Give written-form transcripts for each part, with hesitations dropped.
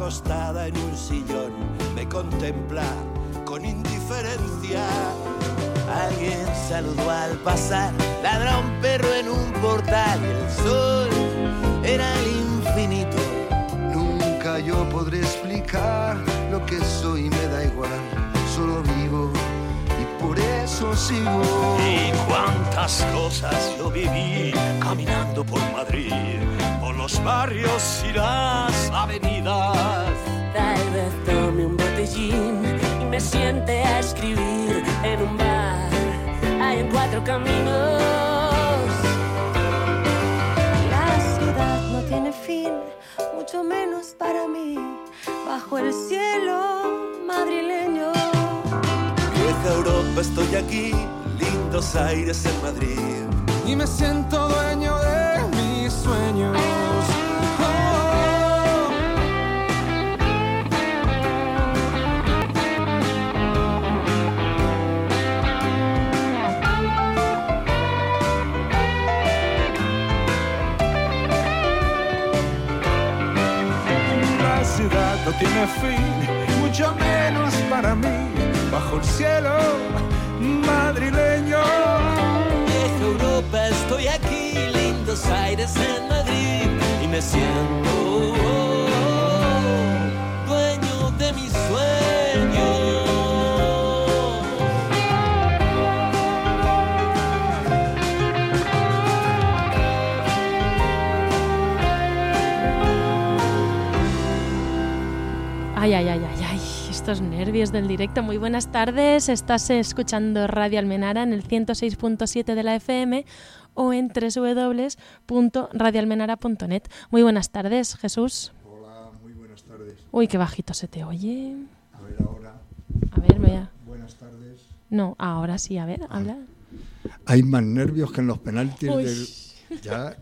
recostada en un sillón, me contempla con indiferencia. Alguien saludó al pasar, ladra un perro en un portal. El sol era el infinito. Nunca yo podré explicar lo que soy, me da igual. Solo vivo y por eso sigo. Y cuántas cosas yo viví caminando por Madrid, por los barrios y las avenidas. Tal vez tome un botellín y me siente a escribir en un bar. Hay en 4 caminos. La ciudad no tiene fin, mucho menos para mí. Bajo el cielo madrileño. Vieja Europa, estoy aquí, lindos aires en Madrid. Y me siento dueño de mis sueños. La ciudad no tiene fin, mucho menos para mí. Bajo el cielo madrileño. Vieja Europa, estoy aquí, lindos aires en Madrid. Y me siento dueño de mis sueños. Ay, ay, ay, ay, ay, estos nervios del directo. Muy buenas tardes, estás escuchando Radio Almenara en el 106.7 de la FM o en www.radioalmenara.net. Muy buenas tardes, Jesús. Hola, muy buenas tardes. Uy, qué bajito se te oye. A ver ahora. A ver, vea. Buenas tardes. No, ahora sí, a ver, habla. Hay más nervios que en los penaltis Uy. del... Ya...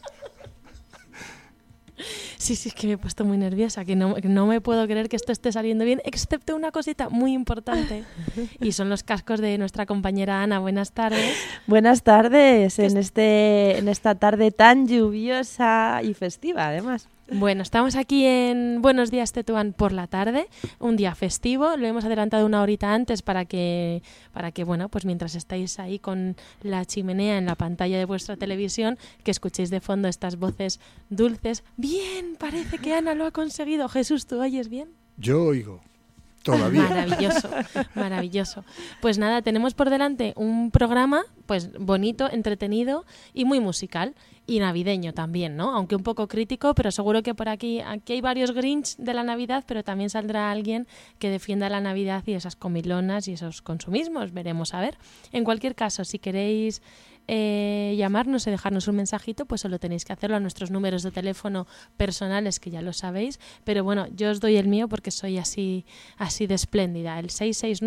Sí, es que me he puesto muy nerviosa, que no me puedo creer que esto esté saliendo bien, excepto una cosita muy importante, y son los cascos de nuestra compañera Ana. Buenas tardes. Buenas tardes, en esta tarde tan lluviosa y festiva, además. Bueno, estamos aquí en Buenos Días Tetuán por la tarde, un día festivo. Lo hemos adelantado una horita antes para que bueno, pues mientras estáis ahí con la chimenea en la pantalla de vuestra televisión, que escuchéis de fondo estas voces dulces. Bien, parece que Ana lo ha conseguido. Jesús, ¿tú oyes bien? Yo oigo. Todavía. Maravilloso, maravilloso. Pues nada, tenemos por delante un programa pues bonito, entretenido y muy musical. Y navideño también, ¿no? Aunque un poco crítico, pero seguro que por aquí hay varios Grinch de la Navidad, pero también saldrá alguien que defienda la Navidad y esas comilonas y esos consumismos. Veremos a ver. En cualquier caso, si queréis llamarnos y dejarnos un mensajito, pues solo tenéis que hacerlo a nuestros números de teléfono personales, que ya lo sabéis. Pero bueno, yo os doy el mío porque soy así de espléndida. El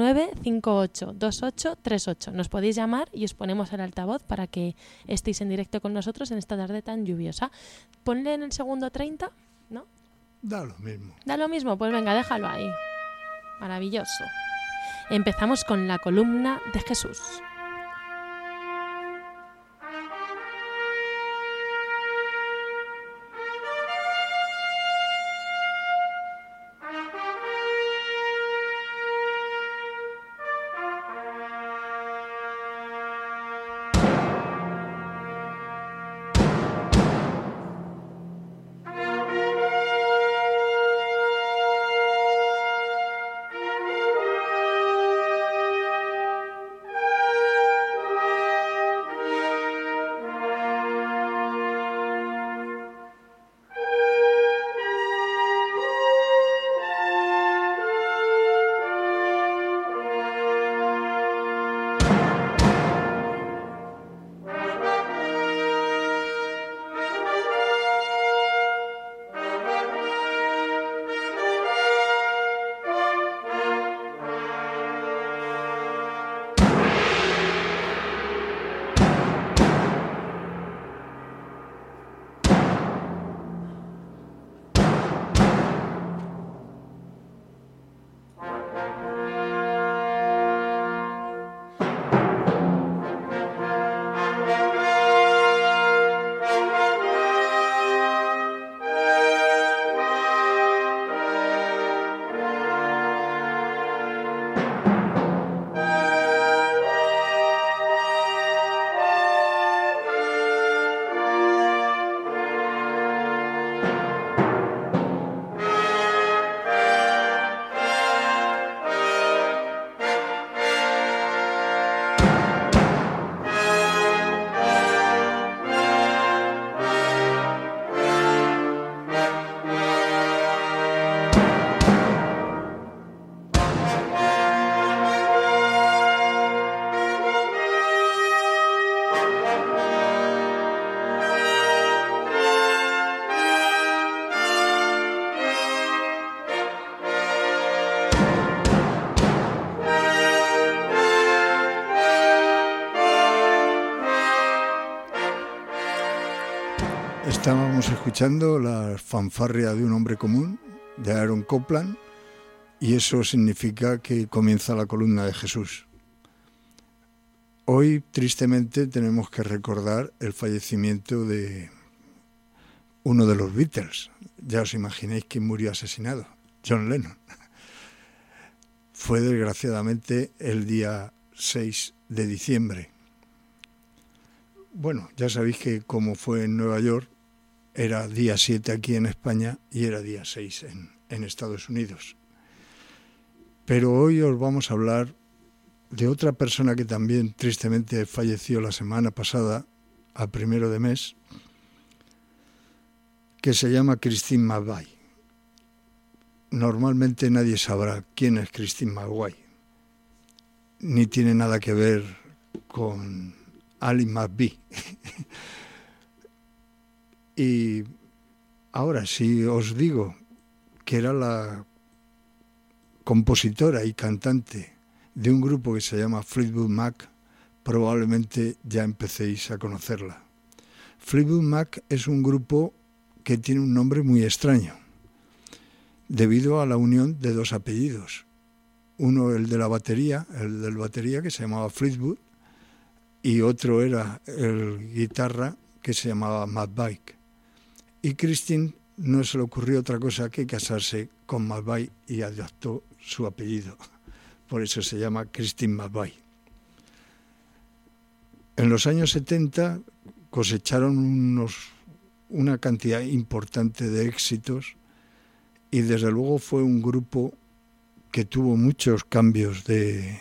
669-582838. Nos podéis llamar y os ponemos el altavoz para que estéis en directo con nosotros en esta tarde tan lluviosa. Ponle en el segundo 30, ¿no? Da lo mismo. Da lo mismo, pues venga, déjalo ahí. Maravilloso. Empezamos con la columna de Jesús. Estábamos escuchando la fanfarria de un hombre común, de Aaron Copland, y eso significa que comienza la columna de Jesús. Hoy, tristemente, tenemos que recordar el fallecimiento de uno de los Beatles. Ya os imagináis quién murió asesinado, John Lennon. Fue desgraciadamente el día 6 de diciembre. Bueno, ya sabéis que como fue en Nueva York, era día 7 aquí en España y era día 6 en Estados Unidos. Pero hoy os vamos a hablar de otra persona que también tristemente falleció la semana pasada, a 1 de mes, que se llama Christine McVie. Normalmente nadie sabrá quién es Christine McVie, ni tiene nada que ver con Ali McBee. Y ahora, si os digo que era la compositora y cantante de un grupo que se llama Fleetwood Mac, probablemente ya empecéis a conocerla. Fleetwood Mac es un grupo que tiene un nombre muy extraño, debido a la unión de dos apellidos. Uno, el del batería que se llamaba Fleetwood, y otro era el guitarra que se llamaba McVie. Y Christine no se le ocurrió otra cosa que casarse con McVie y adoptó su apellido. Por eso se llama Christine McVie. En los años 70 cosecharon una cantidad importante de éxitos y desde luego fue un grupo que tuvo muchos cambios de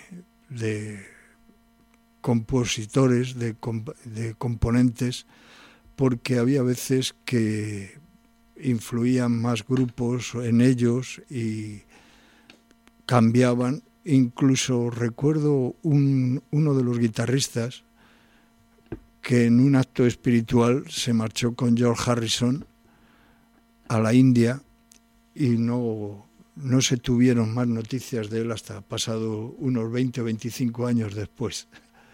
compositores, de componentes, porque había veces que influían más grupos en ellos y cambiaban. Incluso recuerdo uno de los guitarristas que en un acto espiritual se marchó con George Harrison a la India y no se tuvieron más noticias de él hasta pasado unos 20 o 25 años después.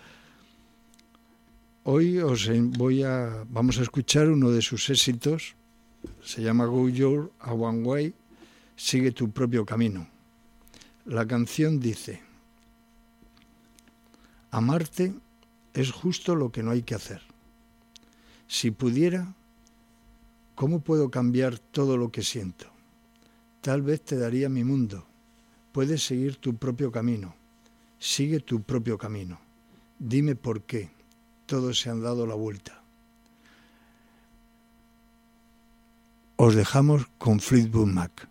Hoy vamos a escuchar uno de sus éxitos, se llama Go Your Own Way, Sigue tu propio camino. La canción dice: amarte es justo lo que no hay que hacer. Si pudiera, ¿cómo puedo cambiar todo lo que siento? Tal vez te daría mi mundo. Puedes seguir tu propio camino. Sigue tu propio camino. Dime por qué. Todos se han dado la vuelta. Os dejamos con Fleetwood Mac.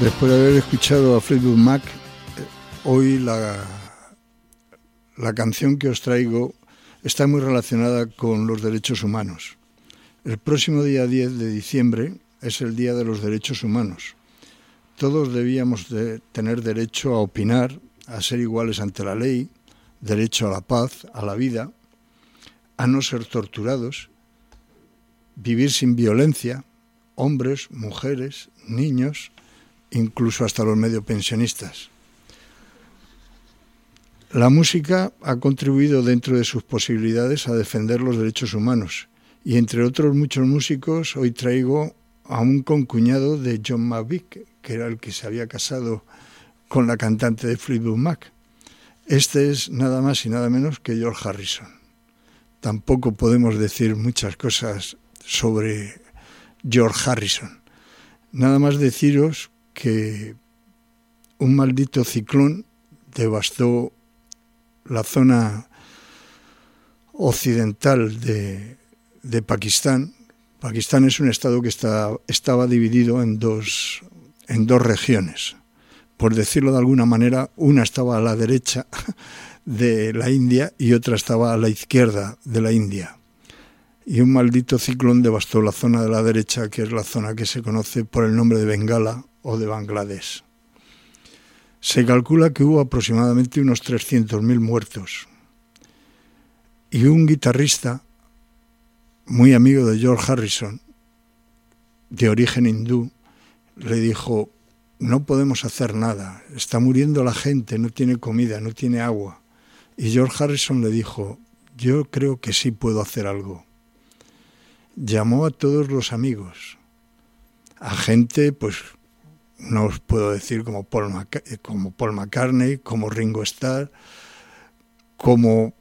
Después de haber escuchado a Fleetwood Mac, hoy la canción que os traigo está muy relacionada con los derechos humanos. El próximo día 10 de diciembre es el Día de los Derechos Humanos. Todos debíamos de tener derecho a opinar, a ser iguales ante la ley, derecho a la paz, a la vida, a no ser torturados, vivir sin violencia, hombres, mujeres, niños, incluso hasta los medio pensionistas. La música ha contribuido dentro de sus posibilidades a defender los derechos humanos y entre otros muchos músicos hoy traigo a un concuñado de John McVie, que era el que se había casado con la cantante de Fleetwood Mac. Este es nada más y nada menos que George Harrison. Tampoco podemos decir muchas cosas sobre George Harrison. Nada más deciros que un maldito ciclón devastó la zona occidental de Pakistán. Pakistán es un estado que estaba dividido en dos regiones. Por decirlo de alguna manera, una estaba a la derecha de la India y otra estaba a la izquierda de la India. Y un maldito ciclón devastó la zona de la derecha, que es la zona que se conoce por el nombre de Bengala o de Bangladesh. Se calcula que hubo aproximadamente unos 300.000 muertos. Y un guitarrista muy amigo de George Harrison, de origen hindú, le dijo: no podemos hacer nada, está muriendo la gente, no tiene comida, no tiene agua. Y George Harrison le dijo: yo creo que sí puedo hacer algo. Llamó a todos los amigos, a gente, pues no os puedo decir como Paul McCartney, como Ringo Starr, como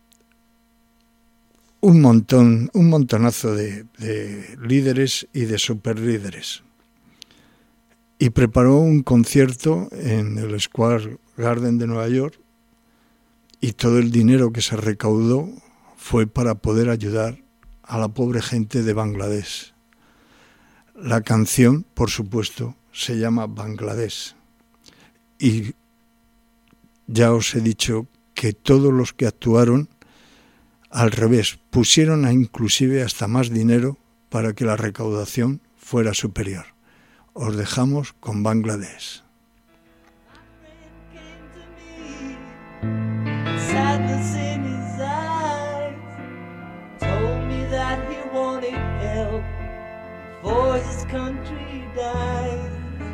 un montonazo de líderes y de superlíderes. Y preparó un concierto en el Square Garden de Nueva York y todo el dinero que se recaudó fue para poder ayudar a la pobre gente de Bangladesh. La canción, por supuesto, se llama Bangladesh. Y ya os he dicho que todos los que actuaron, al revés, pusieron inclusive hasta más dinero para que la recaudación fuera superior. Os dejamos con Bangladesh. Sadness in his eyes told me that he wanted help before his country dies.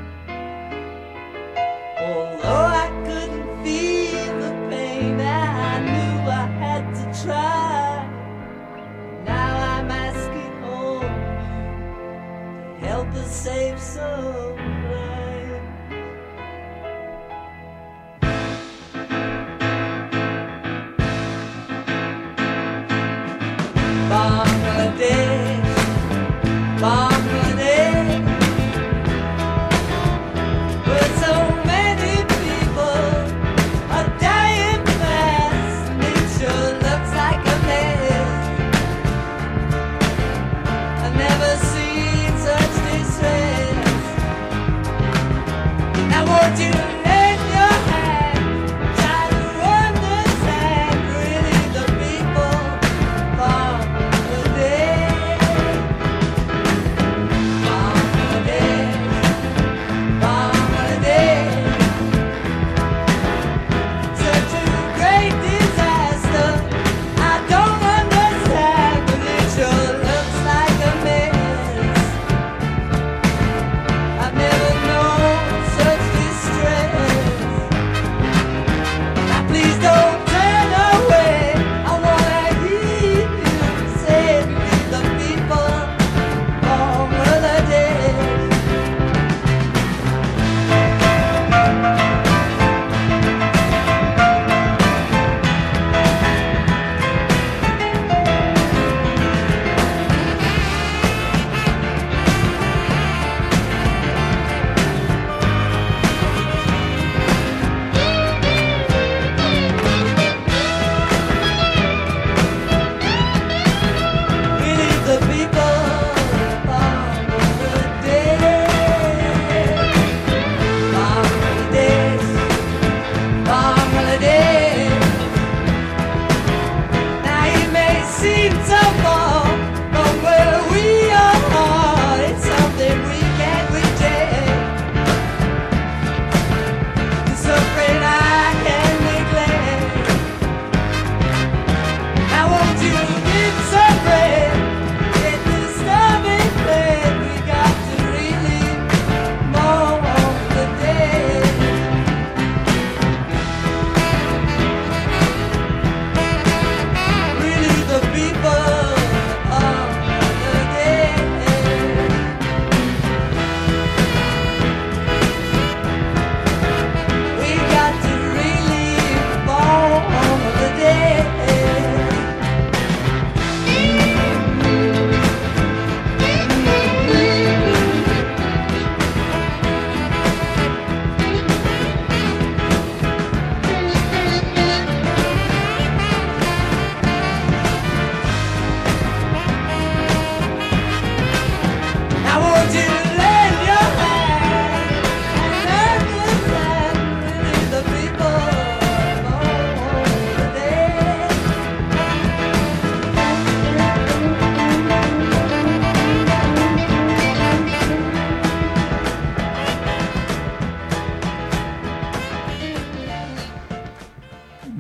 Although I couldn't feel the pain, I knew I had to try. Now I'm asking home to help us save some lives. Bangladesh, Bangladesh,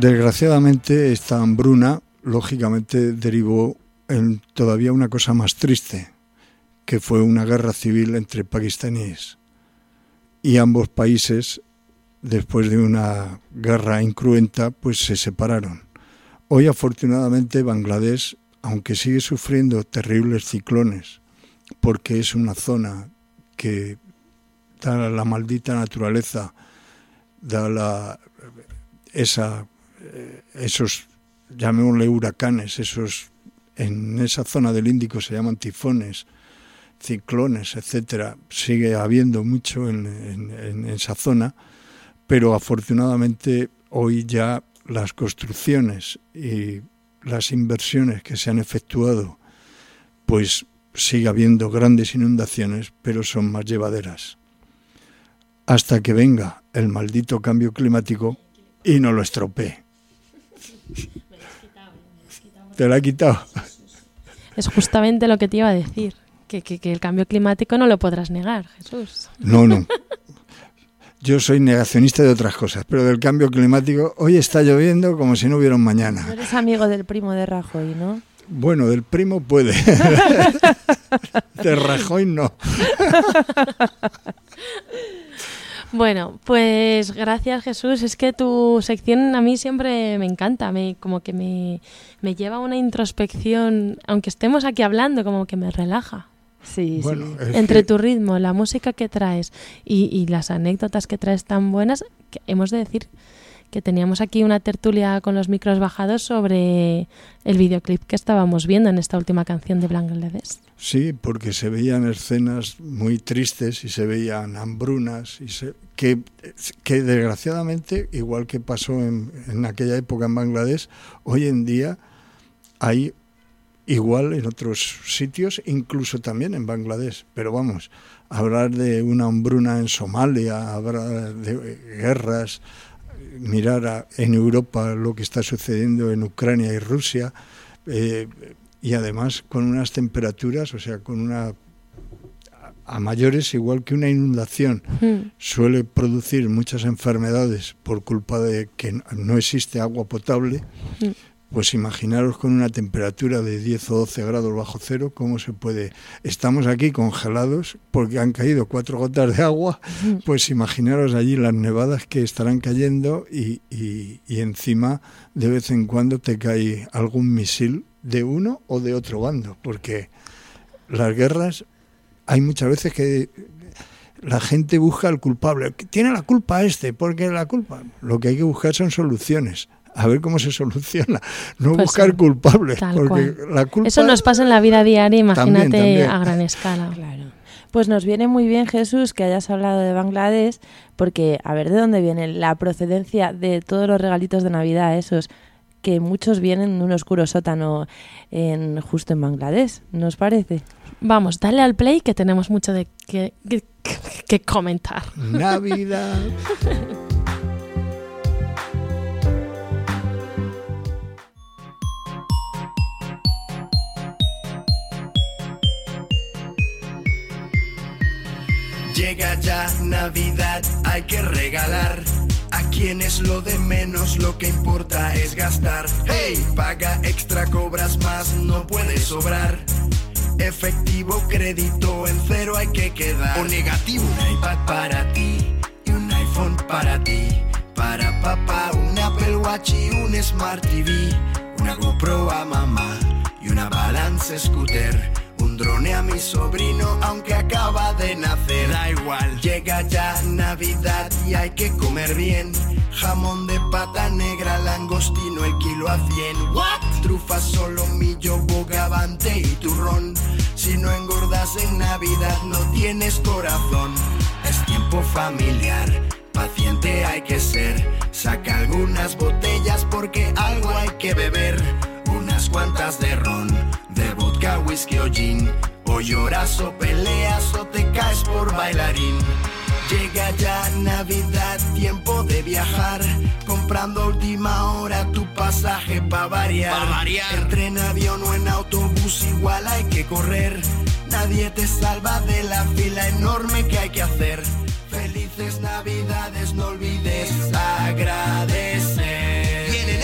desgraciadamente esta hambruna lógicamente derivó en todavía una cosa más triste, que fue una guerra civil entre pakistaníes. Y ambos países, después de una guerra incruenta, pues se separaron. Hoy, afortunadamente, Bangladesh, aunque sigue sufriendo terribles ciclones, porque es una zona que da la maldita naturaleza, da esos, llamémosle huracanes, en esa zona del Índico se llaman tifones, ciclones, etcétera, sigue habiendo mucho en esa zona, pero afortunadamente hoy ya las construcciones y las inversiones que se han efectuado, pues sigue habiendo grandes inundaciones, pero son más llevaderas. Hasta que venga el maldito cambio climático y no lo estropee. ¿Te lo ha quitado? Es justamente lo que te iba a decir. Que el cambio climático no lo podrás negar, Jesús. No. Yo soy negacionista de otras cosas, pero del cambio climático, hoy está lloviendo como si no hubiera un mañana. No eres amigo del primo de Rajoy, ¿no? Bueno, del primo puede. De Rajoy no. Bueno, pues gracias, Jesús. Es que tu sección a mí siempre me encanta, como que me lleva a una introspección, aunque estemos aquí hablando, como que me relaja. Sí, bueno, sí. Entre tu ritmo, la música que traes y las anécdotas que traes tan buenas, que hemos de decir que teníamos aquí una tertulia con los micros bajados sobre el videoclip que estábamos viendo en esta última canción de Bangladesh. Sí, porque se veían escenas muy tristes y se veían hambrunas que desgraciadamente, igual que pasó en aquella época en Bangladesh, hoy en día hay igual en otros sitios, incluso también en Bangladesh. Pero vamos, hablar de una hambruna en Somalia, hablar de guerras, mirar en Europa lo que está sucediendo en Ucrania y Rusia, y además con unas temperaturas, o sea, a mayores, igual que una inundación suele producir muchas enfermedades por culpa de que no existe agua potable, pues imaginaros con una temperatura de 10 o 12 grados bajo cero, ¿cómo se puede? Estamos aquí congelados porque han caído 4 gotas de agua, pues imaginaros allí las nevadas que estarán cayendo y encima de vez en cuando te cae algún misil de uno o de otro bando, porque las guerras hay muchas veces que la gente busca al culpable. Tiene la culpa porque la culpa... Lo que hay que buscar son soluciones. A ver cómo se soluciona. No pues buscar culpables, porque la culpa... Eso nos pasa en la vida diaria, imagínate también. A gran escala. Claro. Pues nos viene muy bien, Jesús, que hayas hablado de Bangladesh, porque a ver de dónde viene la procedencia de todos los regalitos de Navidad, esos que muchos vienen de un oscuro sótano justo en Bangladesh, ¿no os parece? Vamos, dale al play que tenemos mucho de que comentar. Navidad. Llega ya Navidad, hay que regalar. A quienes lo de menos, lo que importa es gastar. Hey, paga extra, cobras más, no puede sobrar. Efectivo, crédito, en cero hay que quedar. O negativo. Un iPad para ti y un iPhone para ti. Para papá, un Apple Watch y un Smart TV. Una GoPro a mamá y una Balance Scooter. Un drone a mi sobrino, aunque acaba de nacer. Da igual, llega ya Navidad y hay que comer bien. Jamón de pata negra, langostino, el kilo a 100. ¿What? Trufa, solomillo, bogavante y turrón. Si no engordas en Navidad no tienes corazón. Es tiempo familiar, paciente hay que ser. Saca algunas botellas porque algo hay que beber. Unas cuantas de ron, de vodka, whisky o gin. O lloras o peleas o te caes por bailarín. Llega ya Navidad, tiempo de viajar. Comprando a última hora tu pasaje pa' variar. Entre en avión o en autobús igual hay que correr. Nadie te salva de la fila enorme que hay que hacer. Felices Navidades, no olvides agradecer. Vienen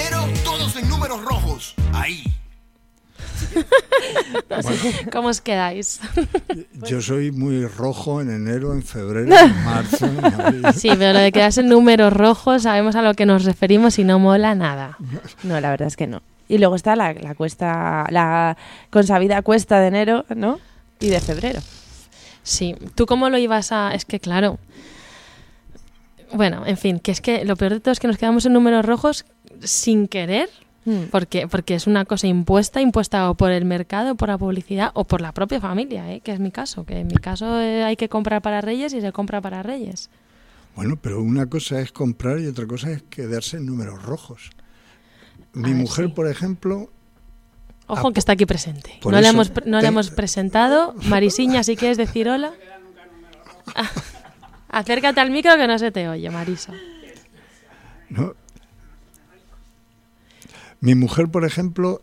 ¿Cómo os quedáis? Yo soy muy rojo en enero, en febrero, en marzo, en abril. Sí, pero lo de quedarse en números rojos sabemos a lo que nos referimos y no mola nada. No, la verdad es que no. Y luego está la cuesta, la consabida cuesta de enero, ¿no? Y de febrero. Sí, ¿tú cómo lo ibas a...? Es que claro... Bueno, en fin, que es que lo peor de todo es que nos quedamos en números rojos sin querer, porque es una cosa impuesta o por el mercado, por la publicidad o por la propia familia, que es mi caso, que en mi caso hay que comprar para Reyes y se compra para Reyes. Bueno, pero una cosa es comprar y otra cosa es quedarse en números rojos. Mi mujer, por ejemplo... Ojo que está aquí presente. Por No, eso, le hemos presentado. Marisiña, si quieres decir hola. Acércate al micro que no se te oye, Marisa. ¿No? Mi mujer, por ejemplo,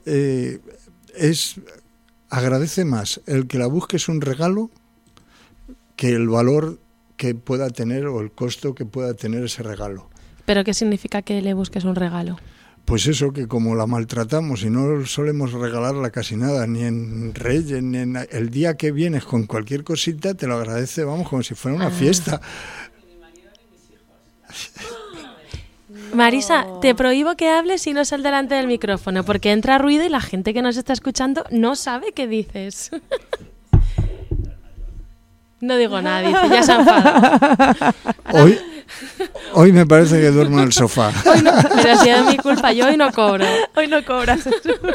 agradece más el que la busques un regalo que el valor que pueda tener o el costo que pueda tener ese regalo. ¿Pero qué significa que le busques un regalo? Pues eso, que como la maltratamos y no solemos regalarla casi nada, ni en Reyes, ni en el día que vienes con cualquier cosita, te lo agradece, vamos, como si fuera una fiesta. Marisa, te prohíbo que hables si no sal delante del micrófono, porque entra ruido y la gente que nos está escuchando no sabe qué dices. No digo nada, dice, ya se ha enfadado. Hoy me parece que duermo en el sofá. Hoy no, pero ha sido mi culpa, yo hoy no cobro. Hoy no cobras.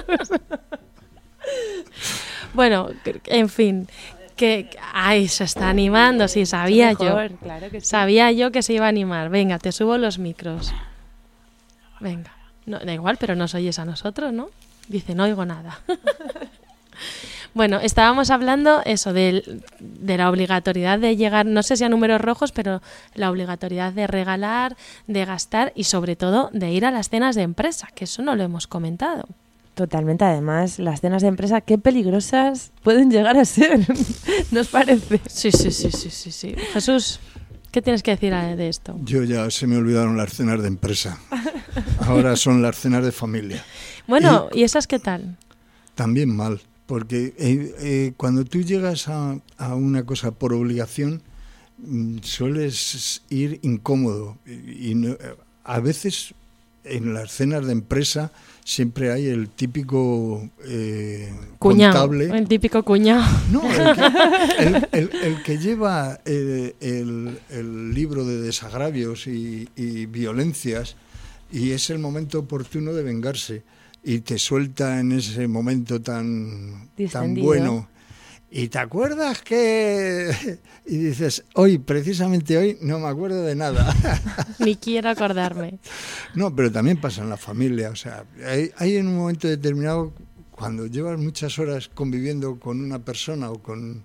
Bueno, en fin, que se está animando, sí, sabía Mejor, yo. claro que sí. Sabía yo que se iba a animar. Venga, te subo los micros. Venga, no, da igual, pero nos oyes a nosotros, ¿no? Dice, no oigo nada. Bueno, estábamos hablando eso de la obligatoriedad de llegar, no sé si a números rojos, pero la obligatoriedad de regalar, de gastar y sobre todo de ir a las cenas de empresa, que eso no lo hemos comentado. Totalmente, además, las cenas de empresa, qué peligrosas pueden llegar a ser, ¿nos parece? Sí. Jesús, ¿qué tienes que decir de esto? Yo ya se me olvidaron las cenas de empresa. Ahora son las cenas de familia. Bueno, ¿y esas qué tal? También mal. Porque cuando tú llegas a una cosa por obligación, sueles ir incómodo. Y no, a veces en las cenas de empresa siempre hay el típico cuñado, contable. El típico cuñado. No, el que lleva el libro de desagravios y violencias, y es el momento oportuno de vengarse. Y te suelta en ese momento tan bueno. Y te acuerdas que... Y dices, precisamente hoy, no me acuerdo de nada. Ni quiero acordarme. No, pero también pasa en la familia. O sea, hay en un momento determinado, cuando llevas muchas horas conviviendo con una persona o con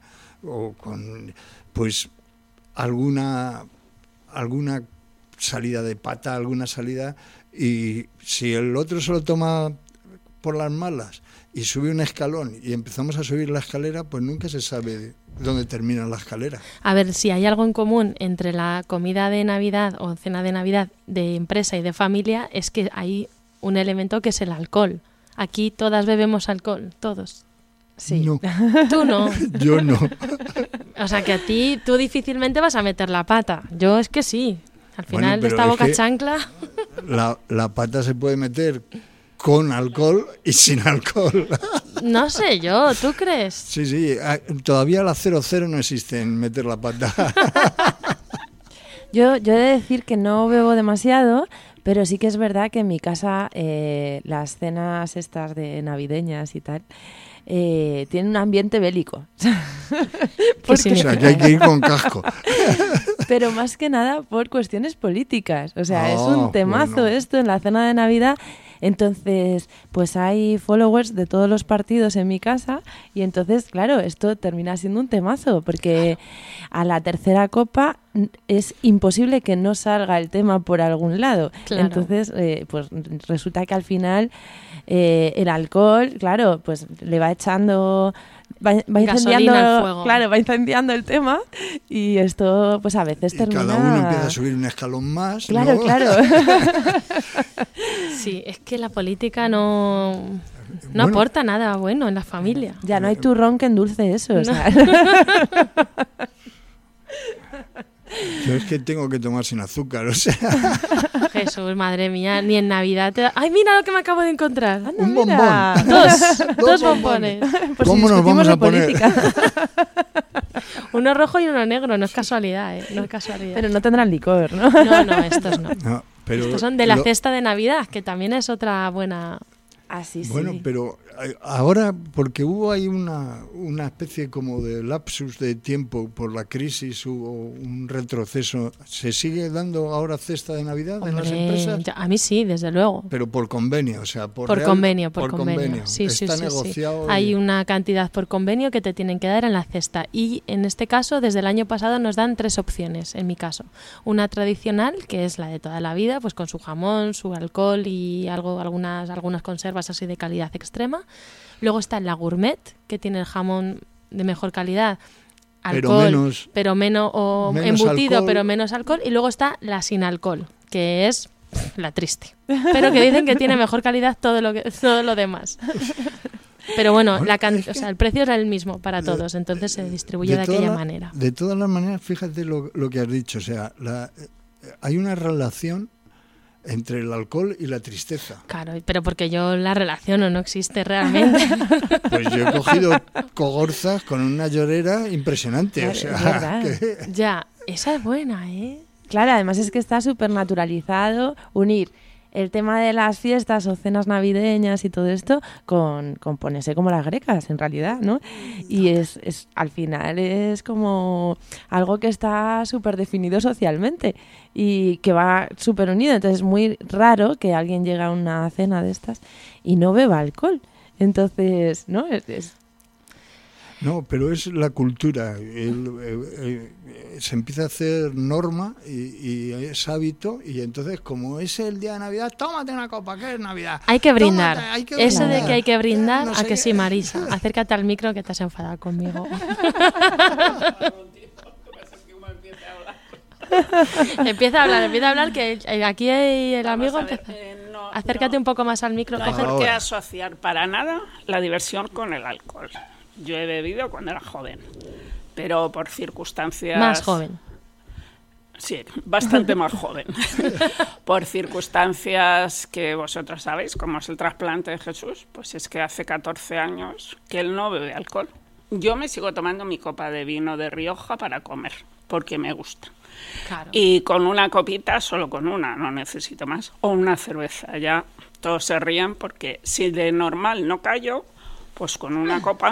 pues alguna salida de pata, alguna salida, y si el otro se lo toma por las malas y sube un escalón y empezamos a subir la escalera, pues nunca se sabe dónde termina la escalera. A ver, si hay algo en común entre la comida de Navidad o cena de Navidad de empresa y de familia, es que hay un elemento que es el alcohol. Aquí todas bebemos alcohol, todos. Sí. No. Tú no. Yo no. O sea que a ti, tú difícilmente vas a meter la pata. Yo es que sí. Al final de pero esta es boca que chancla... La pata se puede meter con alcohol y sin alcohol. No sé yo, ¿tú crees? Sí, todavía la 00 no existe en meter la pata. Yo he de decir que no bebo demasiado, pero sí que es verdad que en mi casa las cenas estas de navideñas y tal tienen un ambiente bélico. O sea, que hay que ir con casco. Pero más que nada por cuestiones políticas. O sea, es un temazo esto en la cena de Navidad. Entonces, pues hay followers de todos los partidos en mi casa y entonces, claro, esto termina siendo un temazo porque a la tercera copa es imposible que no salga el tema por algún lado. Claro. Entonces, pues resulta que al final el alcohol, claro, pues le va echando va Gasolina incendiando, al fuego. claro, va incendiando el tema y esto pues a veces Y termina... cada uno empieza a subir un escalón más. Claro, ¿no? claro. Sí, es que la política no Bueno. aporta nada bueno en la familia. Ya no hay turrón que endulce eso. O sea. Yo es que tengo que tomar sin azúcar, o sea, Jesús, madre mía, ni en Navidad te da... ¡Ay, mira lo que me acabo de encontrar! Anda, un mira. bombón. Dos bombones. Por si ¿Cómo nos discutimos vamos de a poner? política. Uno rojo y uno negro, no es casualidad, ¿eh? No es casualidad. Pero no tendrán licor, ¿no? No, estos no. No, pero Estos son de la lo- cesta de Navidad, que también es otra buena... Así sí. Bueno, pero ahora, porque hubo ahí una especie como de lapsus de tiempo por la crisis, hubo un retroceso. ¿Se sigue dando ahora cesta de Navidad en las Hombre, empresas? a mí sí, desde luego. Pero por convenio, o sea, por Convenio. Sí, Está sí. negociado. Hay y- una cantidad por convenio que te tienen que dar en la cesta. Y en este caso, desde el año pasado nos dan 3 opciones, en mi caso. Una tradicional, que es la de toda la vida, pues con su jamón, su alcohol y algunas conservas así de calidad extrema. Luego está la gourmet, que tiene el jamón de mejor calidad, Pero alcohol, menos- o menos embutido, alcohol. pero menos alcohol. Y luego está la sin alcohol, que es la triste. Pero que dicen que tiene mejor calidad todo lo demás. Pero bueno, el precio era el mismo para todos, entonces se distribuye de aquella manera. De todas las maneras, fíjate lo que has dicho, o sea, hay una relación entre el alcohol y la tristeza. Claro, pero porque yo la relaciono, no existe realmente. Pues yo he cogido cogorzas con una llorera impresionante, Claro, o sea, es verdad. que- Ya, esa es buena, ¿eh? Claro, además es que está súper naturalizado unir el tema de las fiestas o cenas navideñas y todo esto con ponerse como las grecas, en realidad, ¿no? Y es al final es como algo que está súper definido socialmente y que va súper unido. Entonces es muy raro que alguien llegue a una cena de estas y no beba alcohol. Entonces, ¿no? No, pero es la cultura. Se empieza a hacer norma y es hábito, y entonces, como es el día de Navidad, tómate una copa, que es Navidad. Hay que brindar. Tómate, hay que Eso de brindar. que hay que brindar, No a sé que qué. sí, Marisa. Acércate al micro que te has enfadado conmigo. Empieza a hablar, que aquí el amigo Vamos a ver, empieza. no, Acércate un poco más al micro. No hay coge- por qué Ahora. asociar para nada la diversión con el alcohol. Yo he bebido cuando era joven, pero por circunstancias... Más joven. Sí, bastante más joven. Por circunstancias que vosotros sabéis, como es el trasplante de Jesús, pues es que hace 14 años que él no bebe alcohol. Yo me sigo tomando mi copa de vino de Rioja para comer, porque me gusta. Claro. Y con una copita, solo con una, no necesito más. O una cerveza, ya todos se ríen porque si de normal no callo, pues con una copa.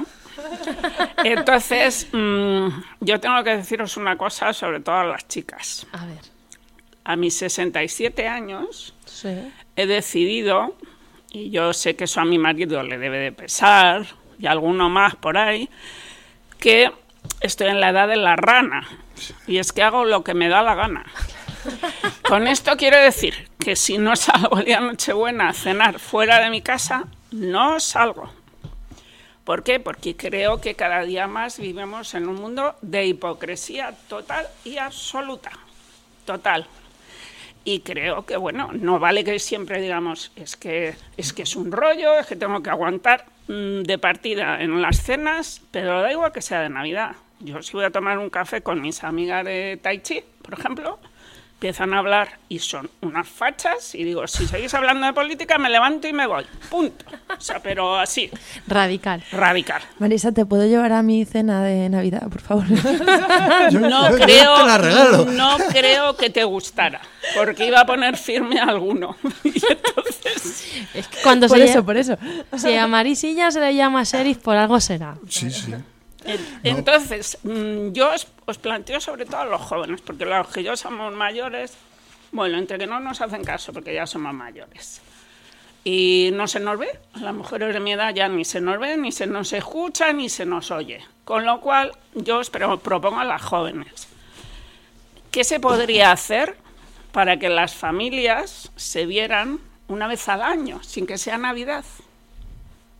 Entonces, yo tengo que deciros una cosa sobre todo a las chicas. A ver. A mis 67 años Sí. he decidido, y yo sé que eso a mi marido le debe de pesar, y alguno más por ahí, que estoy en la edad de la rana. Y es que hago lo que me da la gana. Con esto quiero decir que si no salgo el día de Nochebuena a cenar fuera de mi casa, no salgo. ¿Por qué? Porque creo que cada día más vivimos en un mundo de hipocresía total y absoluta. Total. Y creo que, bueno, no vale que siempre digamos, es que es un rollo, es que tengo que aguantar de partida en las cenas, pero da igual que sea de Navidad. Yo si voy a tomar un café con mis amigas de Tai Chi, por ejemplo, empiezan a hablar y son unas fachas y digo, si seguís hablando de política me levanto y me voy, punto. O sea, pero así, Radical. radical. Marisa, ¿te puedo llevar a mi cena de Navidad, por favor? No yo creo, te la regalo. no creo que te gustara, porque iba a poner firme a alguno. Y entonces, Es que cuando por se eso, lle- por eso. Si a Marisilla se le llama sheriff, por algo será. Sí, sí. entonces yo os planteo sobre todo a los jóvenes, porque los que ya somos mayores, bueno, entre que no nos hacen caso, porque ya somos mayores. Y no se nos ve, a las mujeres de mi edad ya ni se nos ve, ni se nos escucha, ni se nos oye. Con lo cual, yo os propongo a las jóvenes, ¿qué se podría hacer para que las familias se vieran una vez al año, sin que sea Navidad?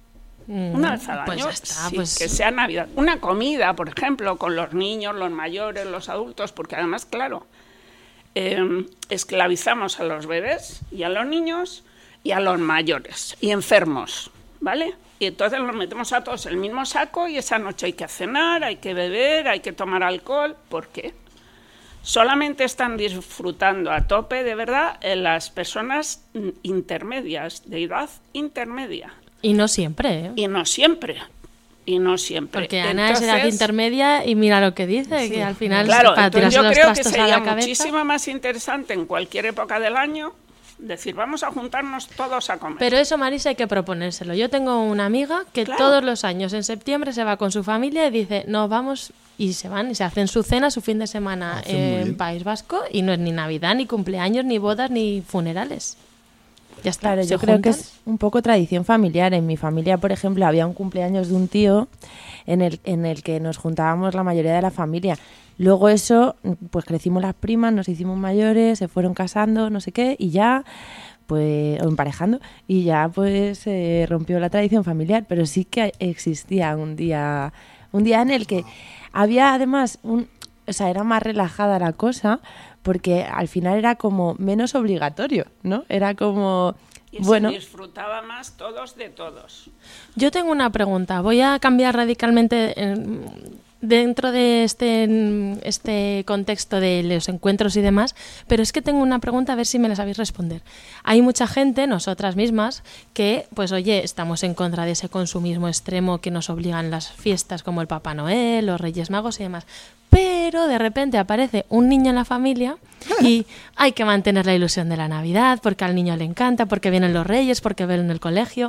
Una vez al pues año, ya está, sí, pues- que sea Navidad. Una comida, por ejemplo, con los niños, los mayores, los adultos, porque además, claro, esclavizamos a los bebés y a los niños y a los mayores y enfermos, ¿vale? Y entonces los metemos a todos en el mismo saco y esa noche hay que cenar, hay que beber, hay que tomar alcohol. ¿Por qué? Solamente están disfrutando a tope, de verdad, las personas intermedias, de edad intermedia. Y no siempre, ¿eh? Y no siempre. Y no siempre. Porque Ana es edad Entonces, intermedia y mira lo que dice, que al final claro, para entonces tirarse yo los creo que trastos a sería la cabeza. muchísimo más interesante en cualquier época del año decir, vamos a juntarnos todos a comer. Pero eso, Marisa, hay que proponérselo. Yo tengo una amiga que Claro. todos los años en septiembre se va con su familia y dice, nos vamos, y se van y se hacen su cena, su fin de semana Hacen muy en bien. País Vasco, y no es ni Navidad, ni cumpleaños, ni bodas, ni funerales. Ya está, Claro, se yo creo que juntan. es un poco tradición familiar. En mi familia, por ejemplo, había un cumpleaños de un tío en el que nos juntábamos la mayoría de la familia. Luego eso, pues crecimos las primas, nos hicimos mayores, se fueron casando, no sé qué, y ya, pues, o emparejando, y ya pues se rompió la tradición familiar. Pero sí que existía un día en el que había además o sea, era más relajada la cosa, porque al final era como menos obligatorio, ¿no? Era como, y bueno, se disfrutaba más todos de todos. Yo tengo una pregunta. Voy a cambiar radicalmente dentro de este contexto de los encuentros y demás, pero es que tengo una pregunta, a ver si me la sabéis responder. Hay mucha gente, nosotras mismas, que, pues oye, estamos en contra de ese consumismo extremo que nos obligan las fiestas como el Papá Noel, los Reyes Magos y demás. Pero de repente aparece un niño en la familia y hay que mantener la ilusión de la Navidad porque al niño le encanta, porque vienen los Reyes, porque ven en el colegio.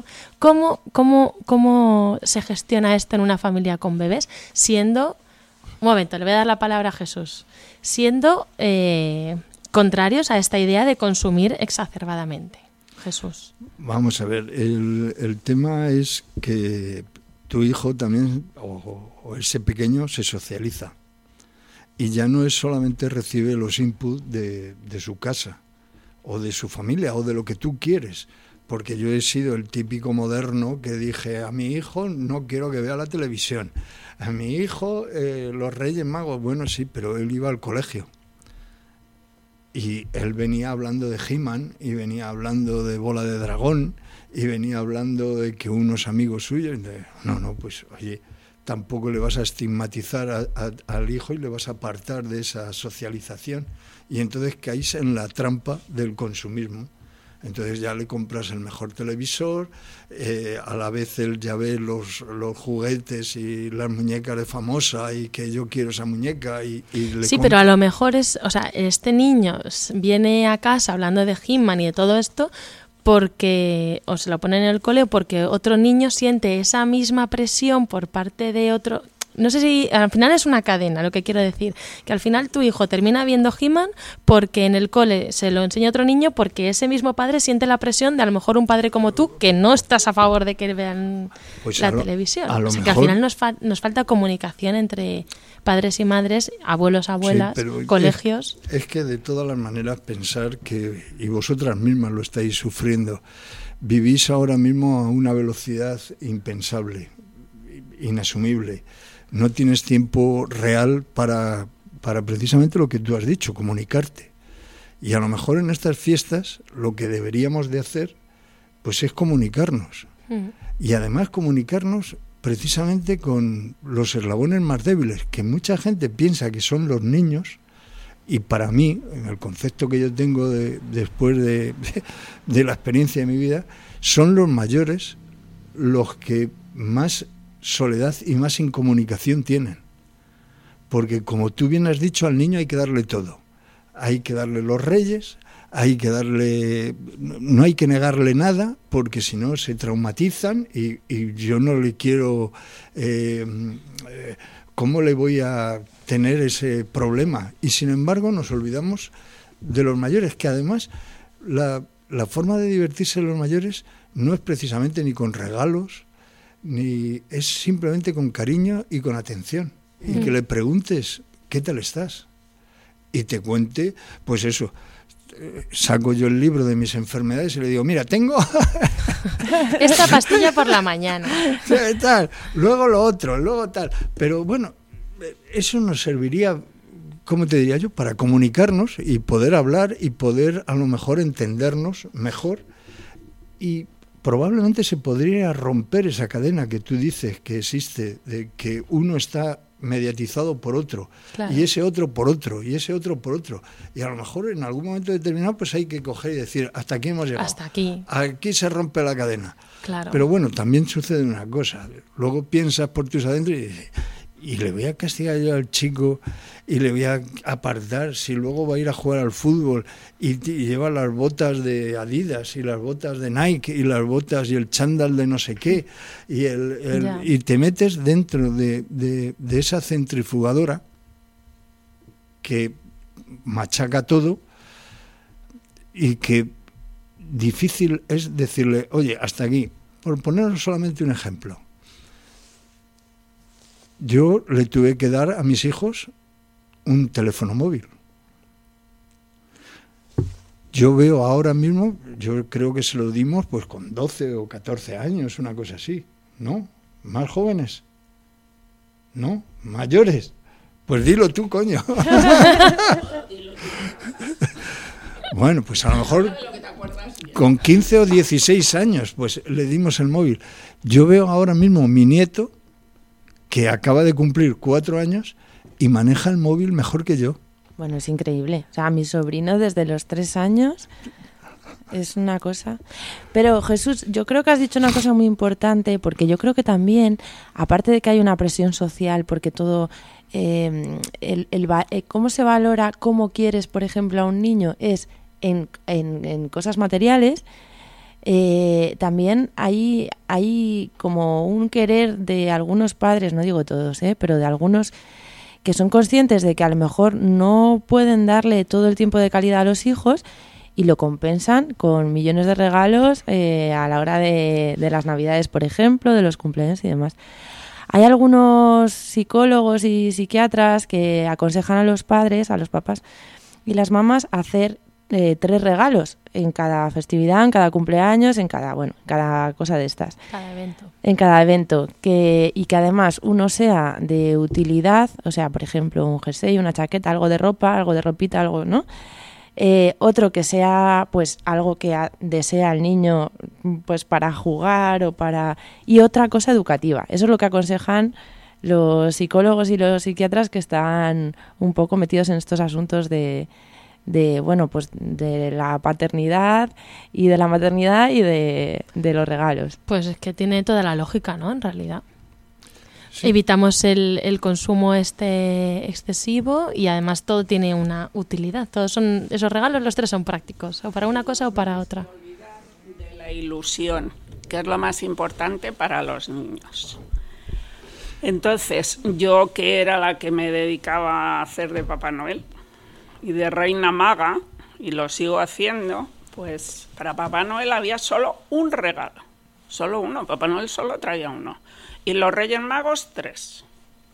¿Cómo se gestiona esto en una familia con bebés? Siendo, un momento, le voy a dar la palabra a Jesús, siendo contrarios a esta idea de consumir exacerbadamente. Jesús. Vamos a ver, el tema es que tu hijo también, o ese pequeño, se socializa. Y ya no es solamente recibe los inputs de su casa, o de su familia, o de lo que tú quieres. Porque yo he sido el típico moderno que dije, a mi hijo no quiero que vea la televisión. A mi hijo, los Reyes Magos, bueno, sí, pero él iba al colegio. Y él venía hablando de He-Man, y venía hablando de Bola de Dragón, y venía hablando de que unos amigos suyos... No, pues oye, tampoco le vas a estigmatizar al hijo y le vas a apartar de esa socialización. Y entonces caís en la trampa del consumismo. Entonces ya le compras el mejor televisor, a la vez él ya ve los juguetes y las muñecas de famosa y que yo quiero esa muñeca y le Sí, pero a lo mejor este niño viene a casa hablando de He-Man y de todo esto porque, o se lo ponen en el cole, porque otro niño siente esa misma presión por parte de otro... No sé si al final es una cadena, lo que quiero decir, que al final tu hijo termina viendo He-Man porque en el cole se lo enseña otro niño, porque ese mismo padre siente la presión de a lo mejor un padre como tú que no estás a favor de que vean Pues la televisión. a lo O sea, mejor, que al final nos falta comunicación entre padres y madres, abuelos, abuelas, sí, pero colegios. Es que de todas las maneras pensar que, y vosotras mismas lo estáis sufriendo, vivís ahora mismo a una velocidad impensable, inasumible. No tienes tiempo real para precisamente lo que tú has dicho, comunicarte. Y a lo mejor en estas fiestas lo que deberíamos de hacer pues es comunicarnos. Y además comunicarnos precisamente con los eslabones más débiles, que mucha gente piensa que son los niños, y para mí, en el concepto que yo tengo después de la experiencia de mi vida, son los mayores los que más soledad y más incomunicación tienen. Porque como tú bien has dicho, al niño hay que darle todo. Hay que darle los Reyes, hay que darle... No hay que negarle nada, porque si no se traumatizan y yo no le quiero... ¿Cómo le voy a tener ese problema? Y sin embargo nos olvidamos de los mayores, que además la forma de divertirse de los mayores no es precisamente ni con regalos, ni es simplemente con cariño y con atención. Y que le preguntes, ¿qué tal estás? Y te cuente, pues eso, saco yo el libro de mis enfermedades y le digo, mira, tengo esta pastilla por la mañana. Tal, luego lo otro, luego tal. Pero bueno, eso nos serviría, ¿cómo te diría yo?, para comunicarnos y poder hablar y poder a lo mejor entendernos mejor, y probablemente se podría romper esa cadena que tú dices que existe, de que uno está mediatizado por otro, claro, y ese otro por otro, y ese otro por otro, y a lo mejor en algún momento determinado pues hay que coger y decir, hasta aquí hemos llegado, hasta aquí se rompe la cadena. Claro. Pero bueno, también sucede una cosa, luego piensas por tus adentro y dices, y le voy a castigar yo al chico y le voy a apartar si luego va a ir a jugar al fútbol y lleva las botas de Adidas y las botas de Nike y las botas y el chándal de no sé qué y te metes dentro de esa centrifugadora que machaca todo y que difícil es decirle, oye, hasta aquí. Por poner solamente un ejemplo, yo le tuve que dar a mis hijos un teléfono móvil. Yo veo ahora mismo, yo creo que se lo dimos pues con 12 o 14 años, una cosa así, ¿no? ¿Más jóvenes? ¿No? ¿Mayores? Pues dilo tú, coño. Bueno, pues a lo mejor con 15 o 16 años pues le dimos el móvil. Yo veo ahora mismo mi nieto, que acaba de cumplir 4 años y maneja el móvil mejor que yo. Bueno, es increíble. O sea, mi sobrino desde los 3 años es una cosa. Pero Jesús, yo creo que has dicho una cosa muy importante, porque yo creo que también, aparte de que hay una presión social, porque todo, cómo se valora, cómo quieres, por ejemplo, a un niño, es en cosas materiales. También hay como un querer de algunos padres, no digo todos, pero de algunos que son conscientes de que a lo mejor no pueden darle todo el tiempo de calidad a los hijos y lo compensan con millones de regalos a la hora de las Navidades, por ejemplo, de los cumpleaños y demás. Hay algunos psicólogos y psiquiatras que aconsejan a los padres, a los papás y las mamás hacer 3 regalos en cada festividad, en cada cumpleaños, en cada cosa de estas. Cada evento. En cada evento. Y que además uno sea de utilidad, o sea, por ejemplo, un jersey, una chaqueta, algo de ropa, algo de ropita, algo, ¿no? Otro que sea pues algo que desea el niño pues para jugar o para... Y otra cosa educativa. Eso es lo que aconsejan los psicólogos y los psiquiatras que están un poco metidos en estos asuntos de la paternidad y de la maternidad y de los regalos. Pues es que tiene toda la lógica, ¿no? En realidad. Sí. Evitamos el consumo excesivo y además todo tiene una utilidad. Todos son esos regalos, los 3 son prácticos, o para una cosa o para otra. De la ilusión, que es lo más importante para los niños. Entonces, yo que era la que me dedicaba a hacer de Papá Noel y de Reina Maga, y lo sigo haciendo, pues para Papá Noel había solo un regalo, solo uno. Papá Noel solo traía uno. Y los Reyes Magos 3.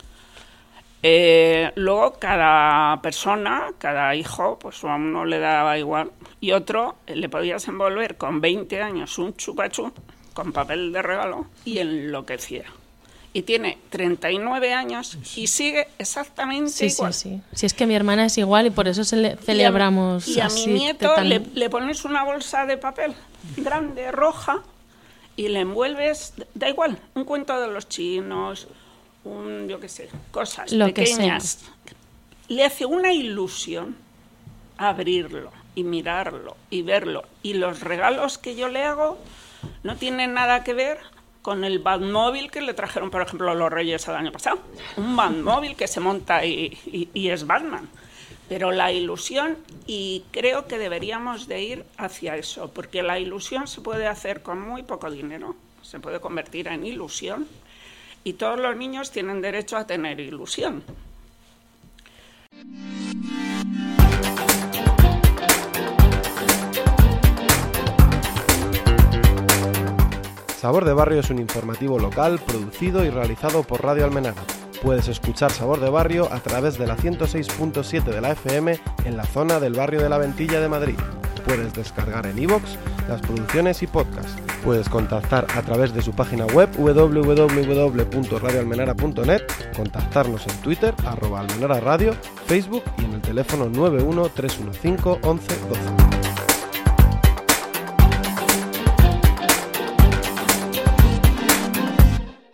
Luego cada persona, cada hijo, pues a uno le daba igual. Y otro le podías envolver con 20 años un chupachú con papel de regalo y enloquecía. Y tiene 39 años y sigue exactamente igual. Sí. Si es que mi hermana es igual y por eso celebramos y a mi nieto le pones una bolsa de papel grande, roja, y le envuelves, da igual, un cuento de los chinos, yo qué sé, cosas lo pequeñas. Le hace una ilusión abrirlo y mirarlo y verlo. Y los regalos que yo le hago no tienen nada que ver con el Batmóvil que le trajeron, por ejemplo, los Reyes el año pasado. Un Batmóvil que se monta y es Batman. Pero la ilusión, y creo que deberíamos de ir hacia eso, porque la ilusión se puede hacer con muy poco dinero, se puede convertir en ilusión, y todos los niños tienen derecho a tener ilusión. Sabor de Barrio es un informativo local producido y realizado por Radio Almenara. Puedes escuchar Sabor de Barrio a través de la 106.7 de la FM en la zona del barrio de la Ventilla de Madrid. Puedes descargar en iVoox las producciones y podcasts. Puedes contactar a través de su página web www.radioalmenara.net, contactarnos en Twitter @almenara radio, Facebook y en el teléfono 91 315 11 12.